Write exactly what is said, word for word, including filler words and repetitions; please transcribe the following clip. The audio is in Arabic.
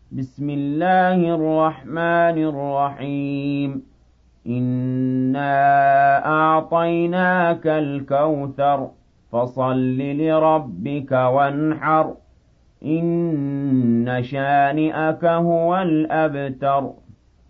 بسم الله الرحمن الرحيم إنا أعطيناك الكوثر فصل لربك وانحر إن شانئك هو الأبتر